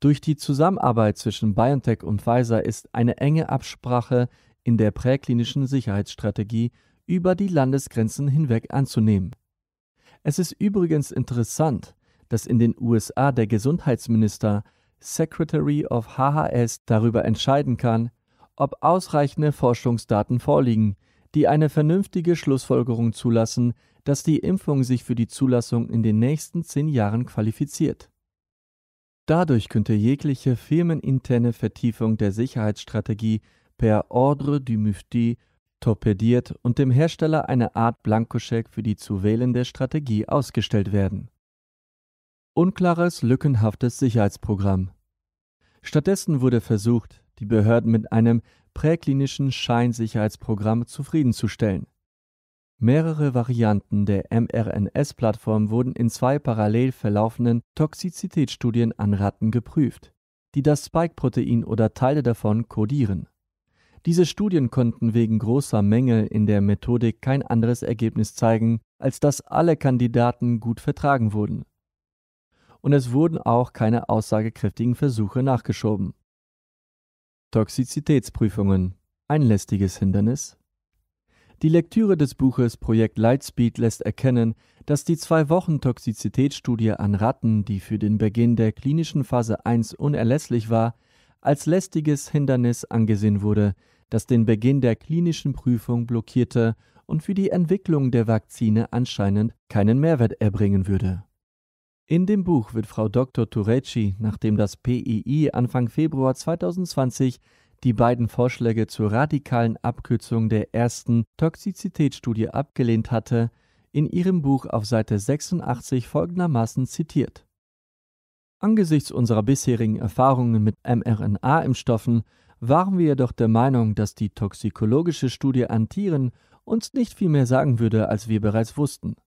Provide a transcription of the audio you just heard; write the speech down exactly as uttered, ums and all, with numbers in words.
Durch die Zusammenarbeit zwischen BioNTech und Pfizer ist eine enge Absprache in der präklinischen Sicherheitsstrategie über die Landesgrenzen hinweg anzunehmen. Es ist übrigens interessant, dass in den U S A der Gesundheitsminister, Secretary of H H S, darüber entscheiden kann, ob ausreichende Forschungsdaten vorliegen, die eine vernünftige Schlussfolgerung zulassen, dass die Impfung sich für die Zulassung in den nächsten zehn Jahren qualifiziert. Dadurch könnte jegliche firmeninterne Vertiefung der Sicherheitsstrategie per Ordre du Mufti torpediert und dem Hersteller eine Art Blankoscheck für die zu wählende Strategie ausgestellt werden. Unklares, lückenhaftes Sicherheitsprogramm. Stattdessen wurde versucht, die Behörden mit einem präklinischen Scheinsicherheitsprogramm zufriedenzustellen. Mehrere Varianten der M R N S-Plattform wurden in zwei parallel verlaufenden Toxizitätsstudien an Ratten geprüft, die das Spike-Protein oder Teile davon kodieren. Diese Studien konnten wegen großer Mängel in der Methodik kein anderes Ergebnis zeigen, als dass alle Kandidaten gut vertragen wurden. Und es wurden auch keine aussagekräftigen Versuche nachgeschoben. Toxizitätsprüfungen. Ein lästiges Hindernis? Die Lektüre des Buches Projekt Lightspeed lässt erkennen, dass die zwei Wochen Toxizitätsstudie an Ratten, die für den Beginn der klinischen Phase eins unerlässlich war, als lästiges Hindernis angesehen wurde, das den Beginn der klinischen Prüfung blockierte und für die Entwicklung der Vakzine anscheinend keinen Mehrwert erbringen würde. In dem Buch wird Frau Doktor Turecci, nachdem das P I I Anfang Februar zweitausendzwanzig die beiden Vorschläge zur radikalen Abkürzung der ersten Toxizitätsstudie abgelehnt hatte, in ihrem Buch auf Seite sechsundachtzig folgendermaßen zitiert: Angesichts unserer bisherigen Erfahrungen mit mRNA-Impfstoffen waren wir jedoch der Meinung, dass die toxikologische Studie an Tieren uns nicht viel mehr sagen würde, als wir bereits wussten.